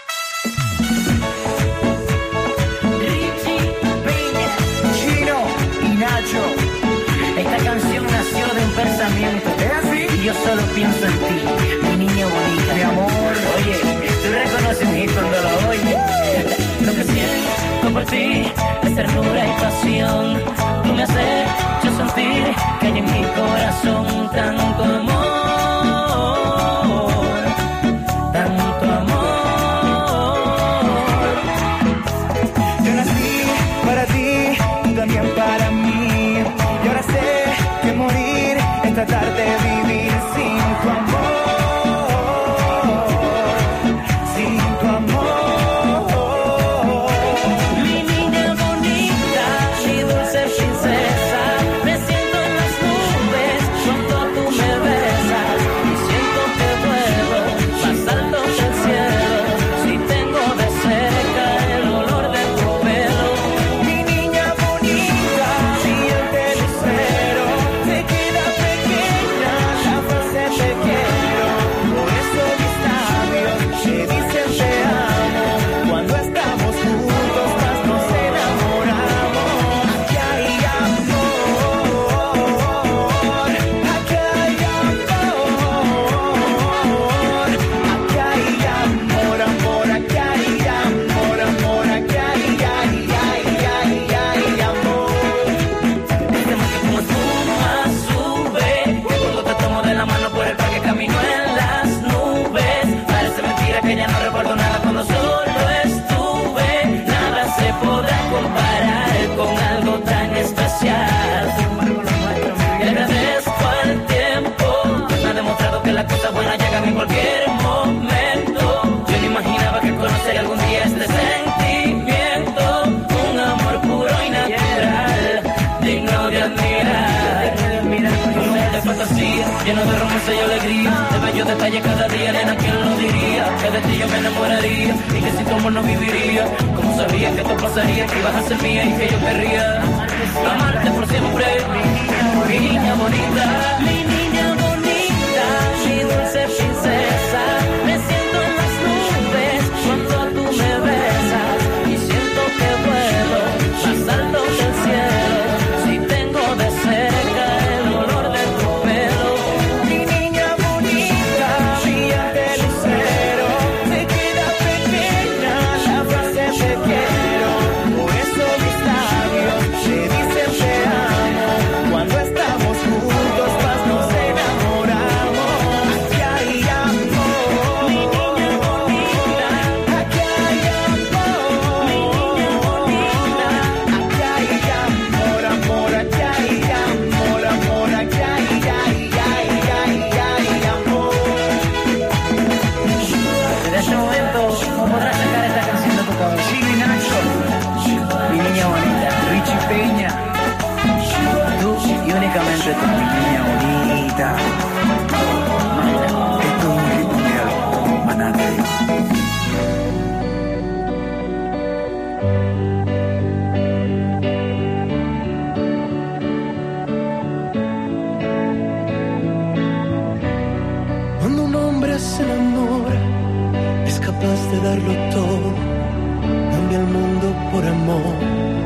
Chino y Nacho. Esta canción nació de un pensamiento. ¿Es así? Y yo solo pienso en ti, mi niña bonita. Mi amor. Oye, tú reconoces un hit cuando lo oyes. Lo que siento por ti es ternura y pasión. Tú me has hecho sentir que hay en mi corazón tanto amor. Tanto amor. Yo nací para ti, tú también para mí. Y ahora sé que morir es tratar de vivir sin tu amor. Sin tu amor. Mi niña bonita, mi dulce princesa, me siento en las nubes cuando tú me besas y siento que vuelo más alto que el cielo si tengo de cerca el olor de tu pelo. Mi niña bonita, brillante lucero, te queda pequeña la frase te quiero. Por eso mis labios te dicen te amo. Cuando estamos juntos más nos enamoramos. Aquí hay amor, aquí hay amor, aquí hay amor, amor, aquí hay amor, amor, aquí hay amor. Este mar que como espuma sube, cuando te tomo de la mano por el parque camino en las nubes. Parece mentira que ya no recuerdo nada cuando solo estuve. Nada se podrá comparar con algo tan especial. Le agradezco al tiempo, me ha demostrado que las cosas buenas llegan en cualquier momento. Yo no imaginaba que conocería algún día este sentimiento, un amor puro y natural, digno de admirar. Un mundo de fantasía, lleno de romance y alegría, de bellos detalles cada día, nena, ¿quién lo diría? Que de ti yo me enamoraría y que sin tu amor no viviría. Como sabía que esto pasaría, que ibas a ser mía y que yo querría amarte por siempre. Mi niña bonita, mi niña bonita, mi dulce princesa, me siento en las nubes cuando tú me besas y siento que vuelo más alto que el cielo si tengo de cerca el olor de tu pelo. Mi niña bonita, brillante lucero, te queda pequeña la frase te quiero. Por eso mis labios te dicen te amo. Cuando estamos juntos más nos enamoramos. Aquí hay amor, mi niña bonita, aquí hay amor, mi niña bonita, aquí hay amor, amor, aquí hay amor, amor, aquí hay amor. Desde este momento no podrás sacar esta canción de tu cabeza. Chino y Nacho, Mi niña bonita, Richie Peña, tú y únicamente tú, mi niña bonita. esto es un hit mundial, Manate. Cuando un hombre se enamora, es capaz de darlo todo, cambia el mundo por amor.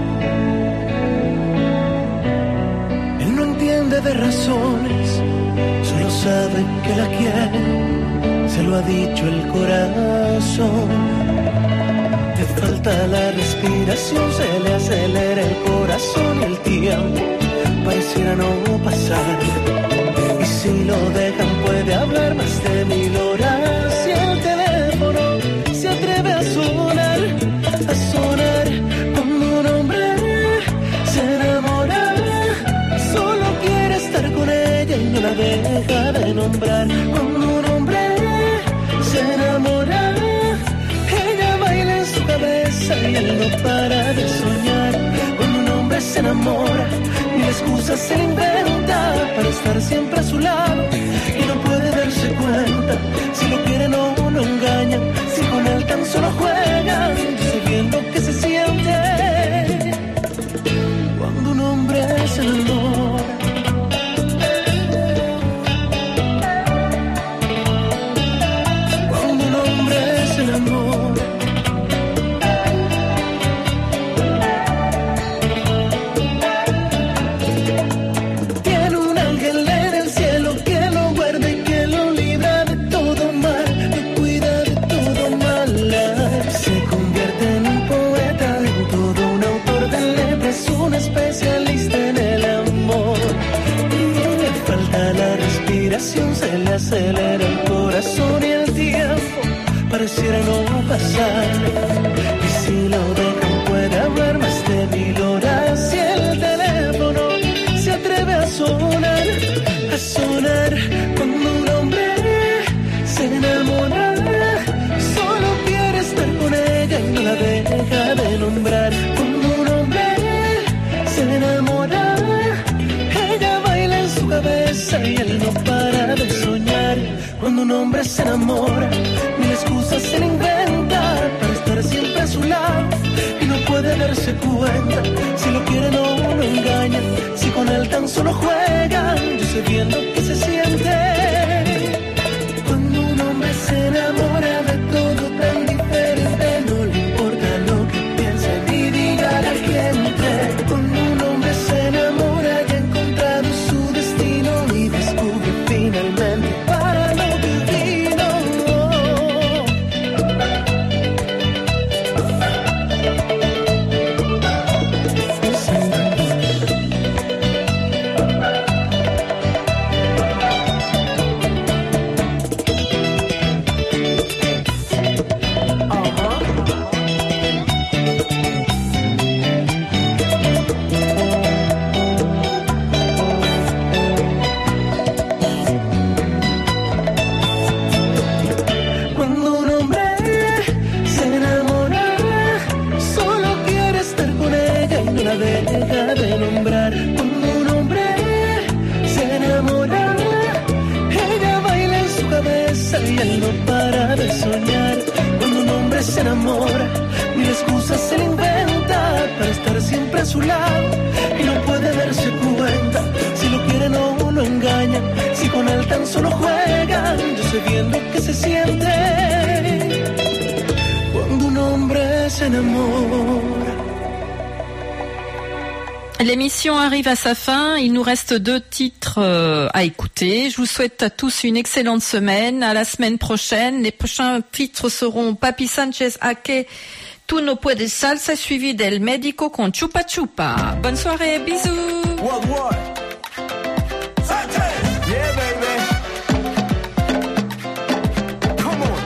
Él no entiende de razones, solo sabe que la quiere, se lo ha dicho el corazón. Te falta la respiración, se le acelera el corazón y el tiempo pareciera no pasar. Y si lo dejan puede hablar más de 1000 horas. Y el teléfono se atreve a sonar cuando un hombre se enamora. Solo quiere estar con ella y no la deja de nombrar. Cuando un hombre se enamora, ella baila en su cabeza y él no para de soñar. Cuando un hombre se enamora, mil excusas se inventa para estar siempre a su lado y no respiración se le acelera el corazón y el tiempo pareciera no pasar. Y si lo dejan puede hablar más de 1000 horas. Y el teléfono se atreve a sonar cuando un hombre se enamora. Solo quiere estar con ella y no la deja de nombrar. Cuando un hombre se enamora, ella baila en su cabeza y él no para de soñar. Cuando un hombre se enamora, mil excusas se le inventa para estar siempre a su lado y no puede darse cuenta. Si lo quiere no lo engaña, si con él tan solo juegan. Yo sé bien lo que se siente cuando un hombre se enamora de todo tan diferente. No le importa lo que piense ni diga la gente. Cuando un hombre se enamora ya ha encontrado su destino y descubre finalmente para lo que vino. Cuando un hombre se enamora, solo quiere estar con ella y no la deja de nombrar. Cuando un hombre se enamora, ella baila en su cabeza y él no para de soñar. Cuando un hombre se enamora, mil excusas se le inventa para estar siempre a su lado y no puede darse cuenta. Si lo quiere no lo engaña, si con él tan solo juegan. Yo sé bien lo que se siente cuando un hombre se enamora. L'émission arrive à sa fin, il nous reste 2 titres à écouter. Je vous souhaite à tous une excellente semaine, à la semaine prochaine. Les prochains titres seront Papi Sanchez Ake, Tu no puedes salsa, suivi del Médico con Chupa Chupa. Bonne soirée, bisous. Yeah, baby. Come on.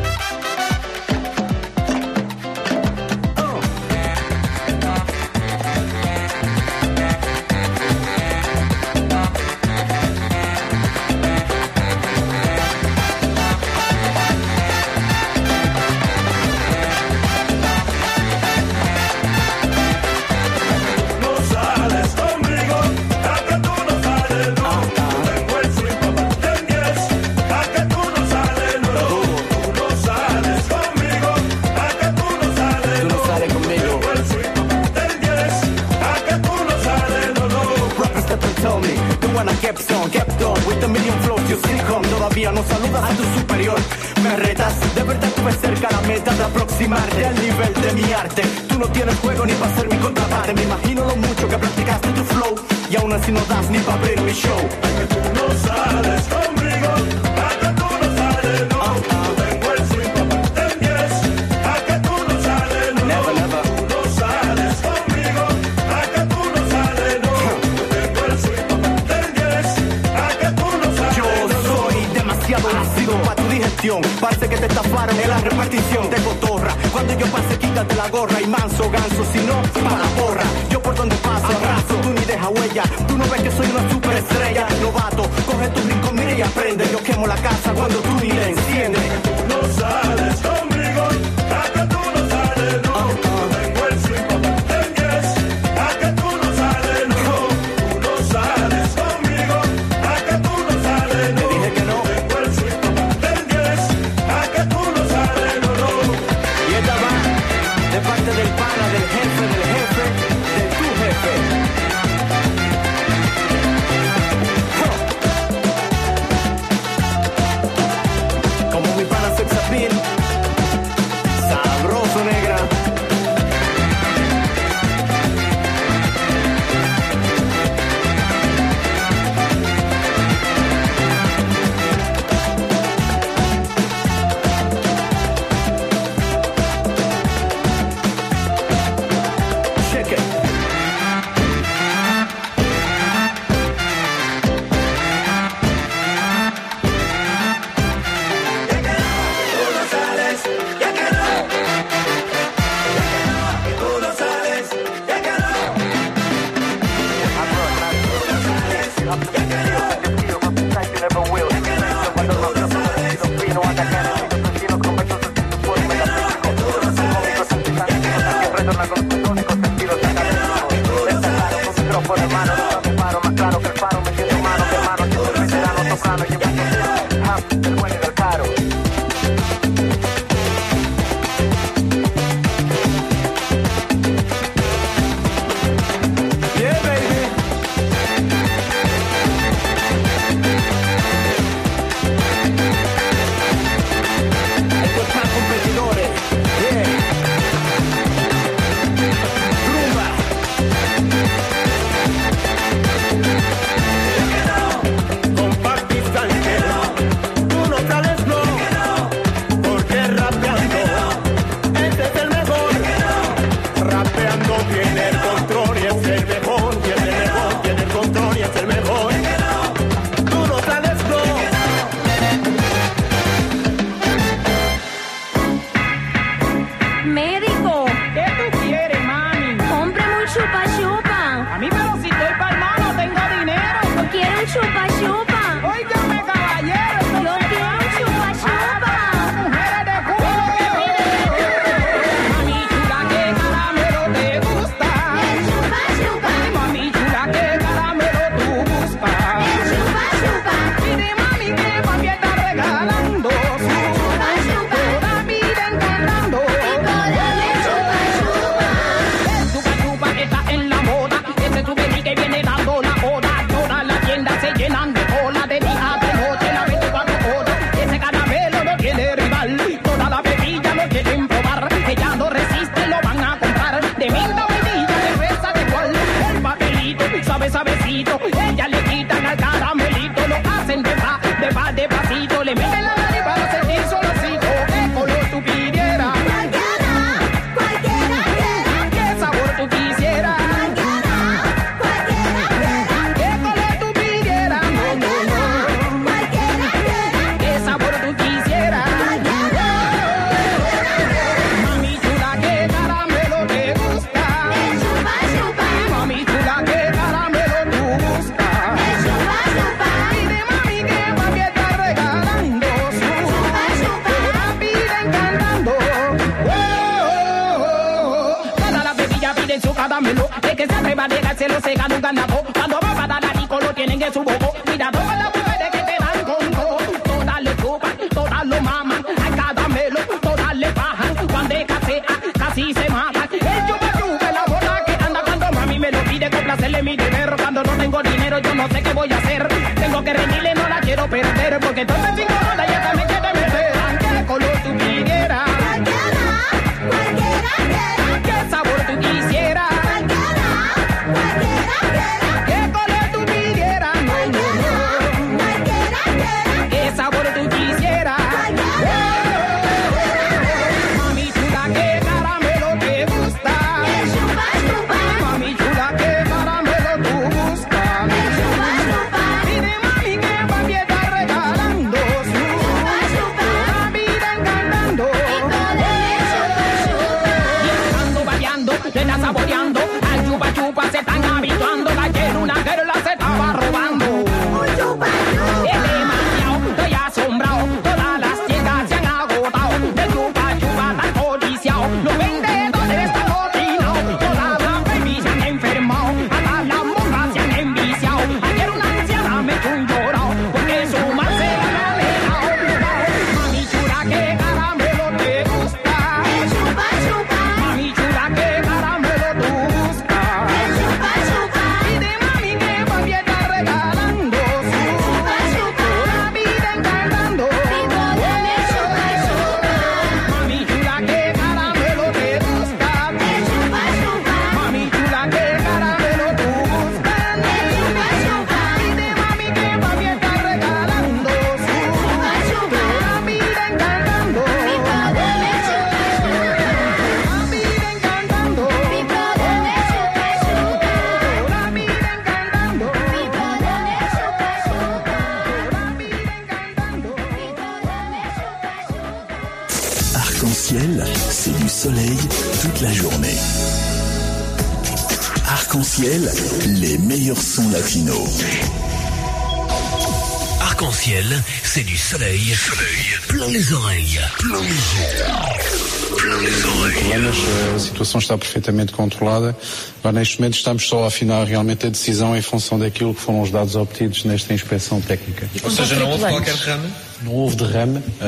No sales conmigo, hasta tú no sales, no. Tengo el swing pa' parte en 10, hasta tú no sales, no. Tú no sales conmigo, hasta tú no sales, no. Tengo el swing pa' parte en 10, hasta tú no sales, no. Rappers step and tell me, the one I kept on, with a million flows you still come. Todavía no saludas a tu superior. Me retas, de verdad tuve cerca la meta de aproximarte al nivel de mi arte. Tú no tienes juego ni para ser mi contraparte. Me imagino lo mucho que practicaste tu flow y aún así no das ni para abrir mi show. Tú no sales conmigo, hasta tú no sales, no. Tengo el swing pa' parte en 10, hasta tú no sales, no. Tú no sales conmigo, hasta tú no sales, no. Tengo el swing pa' parte en 10, hasta tú no sales, Yo soy demasiado ácido para tu digestión. Parece que te estafaron en la repartición de cotorra. Cuando yo pase, quítate la gorra y manso ganso, si no, para la porra. Yo por donde paso arraso, tú ni deja huella. Tú no ves que soy una superestrella. Novato, coge tu rincón, mira y aprende. Yo quemo la casa cuando tú ni la enciendes. no sales conmigo, hasta tú no sales, no. Tengo el swing pa' parte en 10, hasta tú no sales, no. Tú no sales conmigo, hasta tú no sales, no. Te dije que no. Tengo el swing pa' parte en 10, hasta tú no sales, no. Y esta va de parte del pana, del jefe, de tu jefe. Arc-en-ciel, c'est du soleil toute la journée. Arc-en-ciel, les meilleurs sons latinos. Arc-en-ciel, c'est du soleil. Plein les oreilles. Problemas, a situação está perfeitamente controlada. Agora, neste momento, estamos só a afinar realmente a decisão em função daquilo que foram os dados obtidos nesta inspeção técnica. Ou seja, não houve qualquer derrame? Não houve derrame.